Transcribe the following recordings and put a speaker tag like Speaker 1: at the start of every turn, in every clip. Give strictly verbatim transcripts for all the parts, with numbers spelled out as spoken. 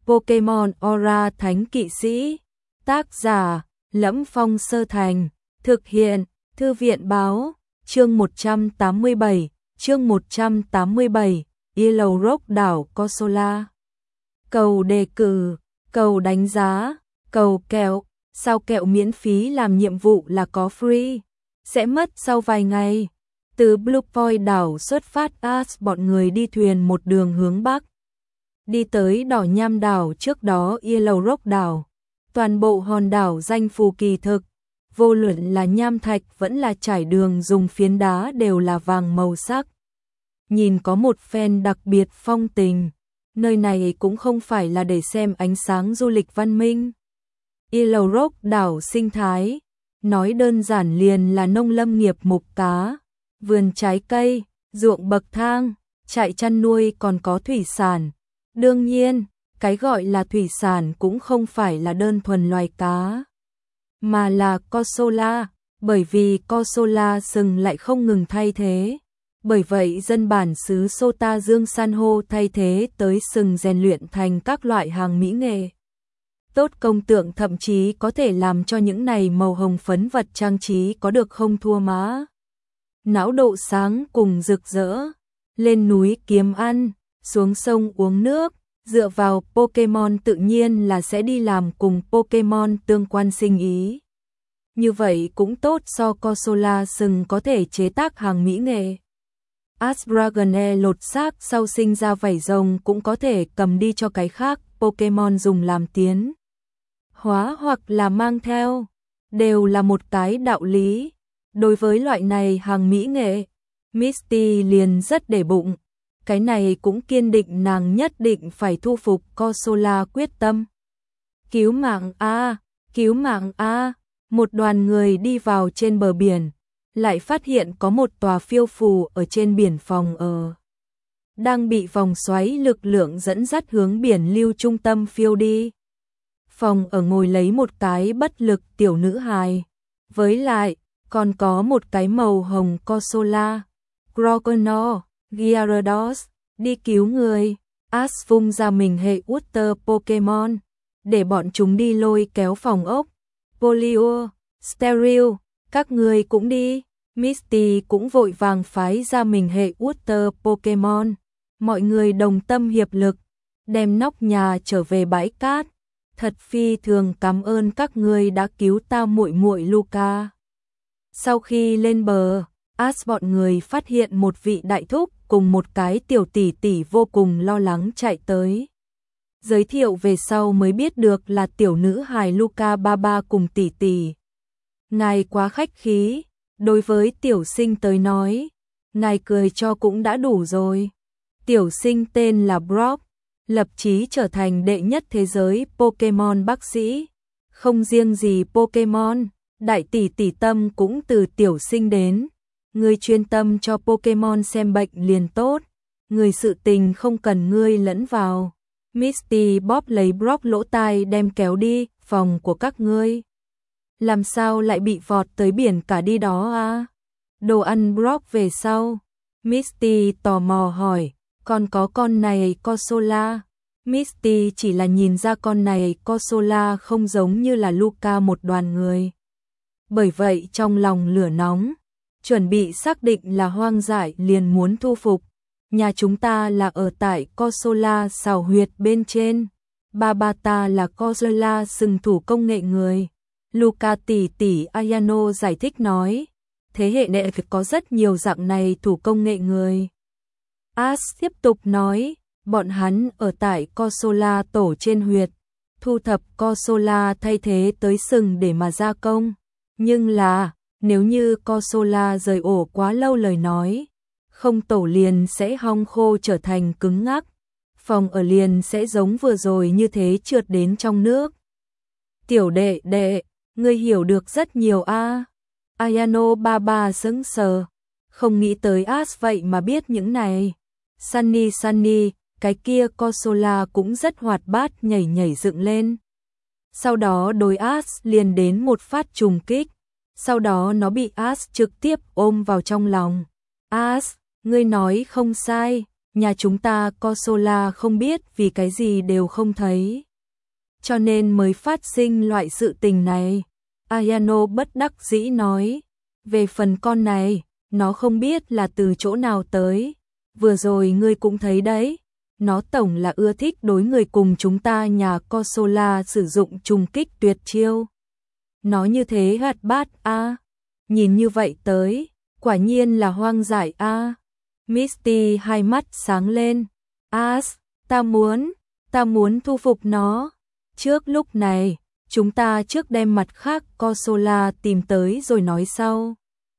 Speaker 1: Pokemon Aura Thánh Kỵ Sĩ. Tác giả: Lẫm Phong Sơ Thành. Thực hiện: Thư viện báo. Chương một trăm tám mươi bảy. Chương một trăm tám mươi bảy. Yellow Rock đảo Corsola. Cầu đề cử, cầu đánh giá, cầu kẹo. Sao kẹo miễn phí làm nhiệm vụ là có free? Sẽ mất sau vài ngày. Từ Blue Point đảo xuất phát, Ash bọn người đi thuyền một đường hướng bắc. Đi tới đỏ nham đảo, trước đó Yellow Rock đảo. Toàn bộ hòn đảo danh phù kỳ thực, vô luận là nham thạch vẫn là trải đường dùng phiến đá đều là vàng màu sắc. Nhìn có một phen đặc biệt phong tình. Nơi này cũng không phải là để xem ánh sáng du lịch văn minh. Yellow Rock đảo sinh thái, nói đơn giản liền là nông lâm nghiệp mục cá, vườn trái cây, ruộng bậc thang, trại chăn nuôi, còn có thủy sản. Đương nhiên, cái gọi là thủy sản cũng không phải là đơn thuần loài cá, mà là Corsola, bởi vì Corsola sừng lại không ngừng thay thế. Bởi vậy dân bản xứ Sota Dương san hô thay thế tới sừng rèn luyện thành các loại hàng mỹ nghệ. Tốt công tượng, thậm chí có thể làm cho những này màu hồng phấn vật trang trí có được không thua má. Não độ sáng cùng rực rỡ, lên núi kiếm ăn, xuống sông uống nước, dựa vào Pokemon tự nhiên là sẽ đi làm cùng Pokemon tương quan sinh ý. Như vậy cũng tốt, so Corsola sừng có thể chế tác hàng mỹ nghệ. Asbragane lột xác sau sinh ra vảy rồng cũng có thể cầm đi cho cái khác Pokemon dùng làm tiến hóa hoặc là mang theo, đều là một cái đạo lý. Đối với loại này hàng mỹ nghệ, Misty liền rất để bụng. Cái này cũng kiên định nàng nhất định phải thu phục Corsola quyết tâm. Cứu mạng a, cứu mạng a. Một đoàn người đi vào trên bờ biển, lại phát hiện có một tòa phiêu phù ở trên biển phòng ở, đang bị vòng xoáy lực lượng dẫn dắt hướng biển lưu trung tâm phiêu đi. Phòng ở ngồi lấy một cái bất lực tiểu nữ hài, với lại còn có một cái màu hồng Corsola. Croconaw, Gyarados, đi cứu người. Ash vung ra mình hệ Water Pokemon, để bọn chúng đi lôi kéo phòng ốc. Polio, Stereo, các người cũng đi. Misty cũng vội vàng phái ra mình hệ Water Pokemon. Mọi người đồng tâm hiệp lực, đem nóc nhà trở về bãi cát. Thật phi thường cảm ơn các người đã cứu ta muội muội Luca. Sau khi lên bờ, Ash bọn người phát hiện một vị đại thúc cùng một cái tiểu tỷ tỷ vô cùng lo lắng chạy tới. Giới thiệu về sau mới biết được là tiểu nữ hài Luca ba ba cùng tỷ tỷ. Ngài quá khách khí, đối với tiểu sinh tới nói, ngài cười cho cũng đã đủ rồi. Tiểu sinh tên là Brock, lập chí trở thành đệ nhất thế giới Pokemon bác sĩ. Không riêng gì Pokemon, đại tỷ tỷ tâm cũng từ tiểu sinh đến. Ngươi chuyên tâm cho Pokemon xem bệnh liền tốt, người sự tình không cần ngươi lẫn vào. Misty bóp lấy Brock lỗ tai đem kéo đi. Phòng của các ngươi làm sao lại bị vọt tới biển cả đi đó à? Đồ ăn Brock về sau. Misty tò mò hỏi, còn có con này Corsola. Misty chỉ là nhìn ra con này Corsola không giống như là Luca một đoàn người. Bởi vậy trong lòng lửa nóng, chuẩn bị xác định là hoang dại liền muốn thu phục. Nhà chúng ta là ở tại Corsola xào huyệt bên trên. Ba ba ta là Corsola sừng thủ công nghệ người. Luca tỷ tỷ Ayano giải thích nói. Thế hệ này có rất nhiều dạng này thủ công nghệ người. Ash tiếp tục nói, bọn hắn ở tại Corsola tổ trên huyệt, thu thập Corsola thay thế tới sừng để mà gia công. Nhưng là, nếu như Corsola rời ổ quá lâu lời nói, không tổ liền sẽ hong khô trở thành cứng ngắc. Phòng ở liền sẽ giống vừa rồi như thế trượt đến trong nước. Tiểu đệ đệ, ngươi hiểu được rất nhiều a. À. Ayano ba ba sững sờ, không nghĩ tới Ash vậy mà biết những này. Sunny Sunny, cái kia Corsola cũng rất hoạt bát nhảy nhảy dựng lên. Sau đó đối Ash liền đến một phát trùng kích. Sau đó nó bị Ash trực tiếp ôm vào trong lòng. Ash, ngươi nói không sai, nhà chúng ta Corsola không biết vì cái gì đều không thấy. Cho nên mới phát sinh loại sự tình này. Ayano bất đắc dĩ nói. Về phần con này, nó không biết là từ chỗ nào tới. Vừa rồi ngươi cũng thấy đấy. Nó tổng là ưa thích đối người cùng chúng ta nhà Corsola sử dụng trùng kích tuyệt chiêu. Nó như thế hoạt bát a. Nhìn như vậy tới, quả nhiên là hoang dại a. Misty hai mắt sáng lên. As, ta muốn, ta muốn thu phục nó. Trước lúc này, chúng ta trước đem mặt khác Corsola tìm tới rồi nói sau.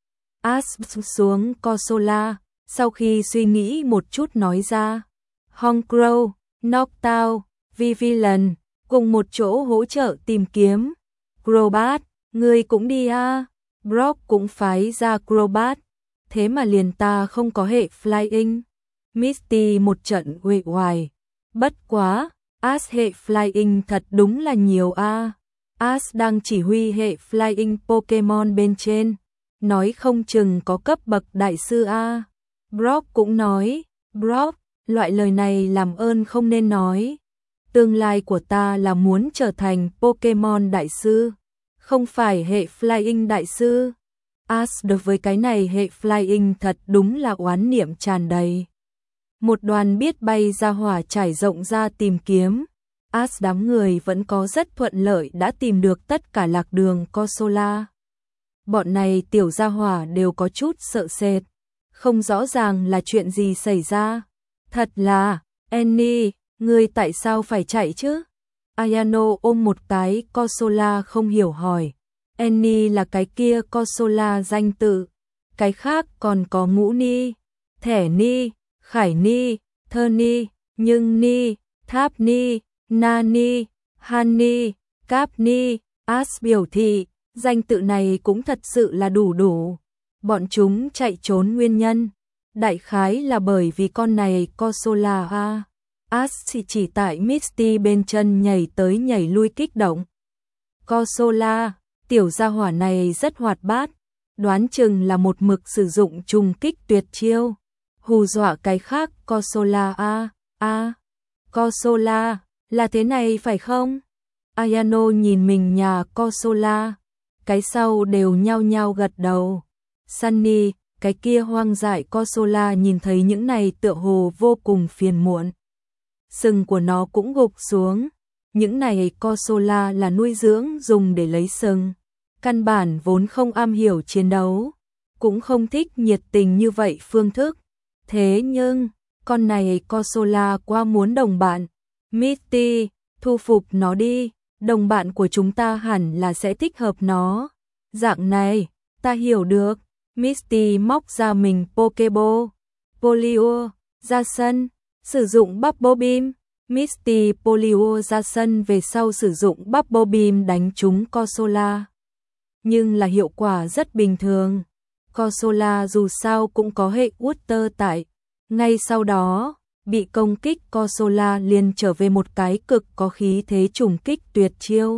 Speaker 1: As xuống Corsola, sau khi suy nghĩ một chút nói ra. Hongcrow, Noctowl, Vivian, cùng một chỗ hỗ trợ tìm kiếm. Crobat, ngươi cũng đi a. Brock cũng phái ra Crobat. Thế mà liền ta không có hệ Flying. Misty một trận uể oải. Bất quá, As hệ Flying thật đúng là nhiều a. As đang chỉ huy hệ Flying Pokemon bên trên. Nói không chừng có cấp bậc đại sư a. Brock cũng nói. Brock, loại lời này làm ơn không nên nói. Tương lai của ta là muốn trở thành Pokemon đại sư, không phải hệ Flying đại sư. As đối với cái này hệ Flying thật đúng là oán niệm tràn đầy. Một đoàn biết bay ra hỏa trải rộng ra tìm kiếm. As đám người vẫn có rất thuận lợi đã tìm được tất cả lạc đường Corsola. Bọn này tiểu gia hỏa đều có chút sợ sệt, không rõ ràng là chuyện gì xảy ra. Thật là, Annie, ngươi tại sao phải chạy chứ? Ayano ôm một cái Corsola không hiểu hỏi. Annie là cái kia Corsola danh tự, cái khác còn có Ngũ Ni, Thẻ Ni, Khải Ni, Thơ Ni, Nhưng Ni, Tháp Ni, Na Ni, Han Ni, Cáp Ni. As biểu thị, danh tự này cũng thật sự là đủ đủ. Bọn chúng chạy trốn nguyên nhân, đại khái là bởi vì con này Corsola a. As chỉ, chỉ tại Misty bên chân nhảy tới nhảy lui kích động. Corsola, tiểu gia hỏa này rất hoạt bát, đoán chừng là một mực sử dụng trùng kích tuyệt chiêu, hù dọa cái khác Corsola a. A, Corsola, là thế này phải không? Ayano nhìn mình nhà Corsola, cái sau đều nhao nhao gật đầu. Sunny, cái kia hoang dại Corsola nhìn thấy những này tựa hồ vô cùng phiền muộn. Sừng của nó cũng gục xuống. Những này Corsola là nuôi dưỡng dùng để lấy sừng. Căn bản vốn không am hiểu chiến đấu, cũng không thích nhiệt tình như vậy phương thức. Thế nhưng, con này Corsola quá muốn đồng bạn. Misty, thu phục nó đi, đồng bạn của chúng ta hẳn là sẽ thích hợp nó. Dạng này, ta hiểu được. Misty móc ra mình Pokeball, Polio, ra sân, sử dụng Bubble Beam. Misty Polio ra sân về sau sử dụng Bubble Beam đánh trúng Corsola. Nhưng là hiệu quả rất bình thường. Corsola dù sao cũng có hệ Water tại. Ngay sau đó, bị công kích Corsola liền trở về một cái cực có khí thế trùng kích tuyệt chiêu.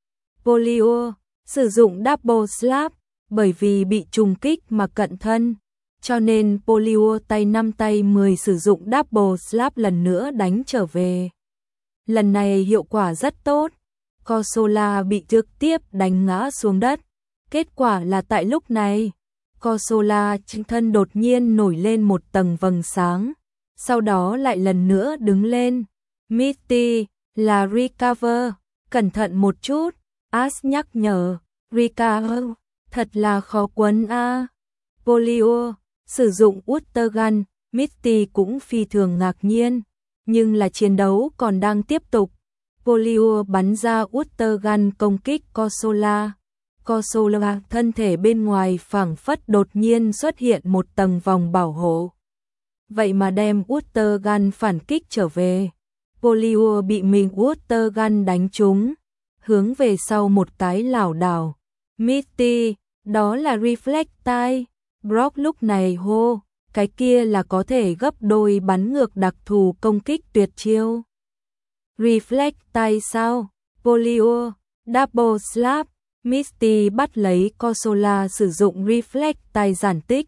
Speaker 1: Polio sử dụng Double Slap, bởi vì bị trùng kích mà cận thân, cho nên Polio tay năm tay mười sử dụng Double Slap lần nữa đánh trở về. Lần này hiệu quả rất tốt, Corsola bị trực tiếp đánh ngã xuống đất. Kết quả là tại lúc này, Corsola trên thân đột nhiên nổi lên một tầng vầng sáng, sau đó lại lần nữa đứng lên. Misty, là recover, cẩn thận một chút, As nhắc nhở. Recover, thật là khó quấn a. Polio, sử dụng Water Gun, Misty cũng phi thường ngạc nhiên, nhưng là chiến đấu còn đang tiếp tục. Polio bắn ra Water Gun công kích Corsola. Corsola thân thể bên ngoài phảng phất đột nhiên xuất hiện một tầng vòng bảo hộ. Vậy mà đem Water Gun phản kích trở về. Polio bị mình Water Gun đánh trúng, hướng về sau một cái lảo đảo. Misty, đó là Reflect Tay. Brock lúc này hô, cái kia là có thể gấp đôi bắn ngược đặc thù công kích tuyệt chiêu. Reflect Tay sao? Polio, Double Slap. Misty bắt lấy Corsola sử dụng Reflect Tay giản tích,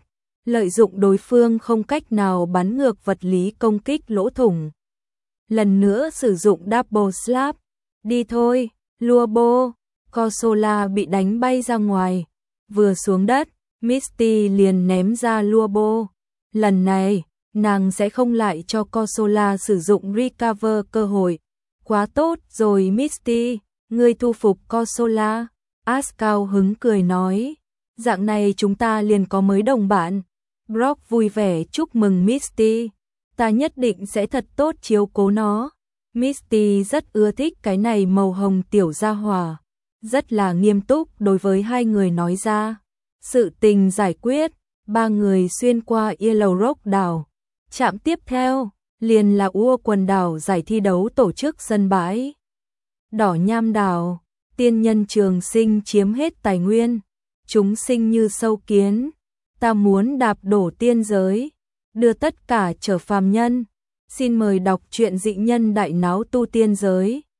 Speaker 1: lợi dụng đối phương không cách nào bắn ngược vật lý công kích lỗ thủng. Lần nữa sử dụng double slap. Đi thôi, Luobo. Corsola bị đánh bay ra ngoài. Vừa xuống đất, Misty liền ném ra Luobo. Lần này, nàng sẽ không lại cho Corsola sử dụng recover cơ hội. Quá tốt rồi Misty, ngươi thu phục Corsola. Ash cao hứng cười nói. Dạng này chúng ta liền có mới đồng bạn. Brock vui vẻ chúc mừng Misty. Ta nhất định sẽ thật tốt chiếu cố nó. Misty rất ưa thích cái này màu hồng tiểu gia hỏa. Rất là nghiêm túc đối với hai người nói ra. Sự tình giải quyết, ba người xuyên qua Yellow Rock đảo. Trạm tiếp theo, liền là Ua quần đảo giải thi đấu tổ chức sân bãi. Đỏ nham đảo, tiên nhân trường sinh chiếm hết tài nguyên. Chúng sinh như sâu kiến. Ta muốn đạp đổ tiên giới, đưa tất cả trở phàm nhân. Xin mời đọc truyện dị nhân đại náo tu tiên giới.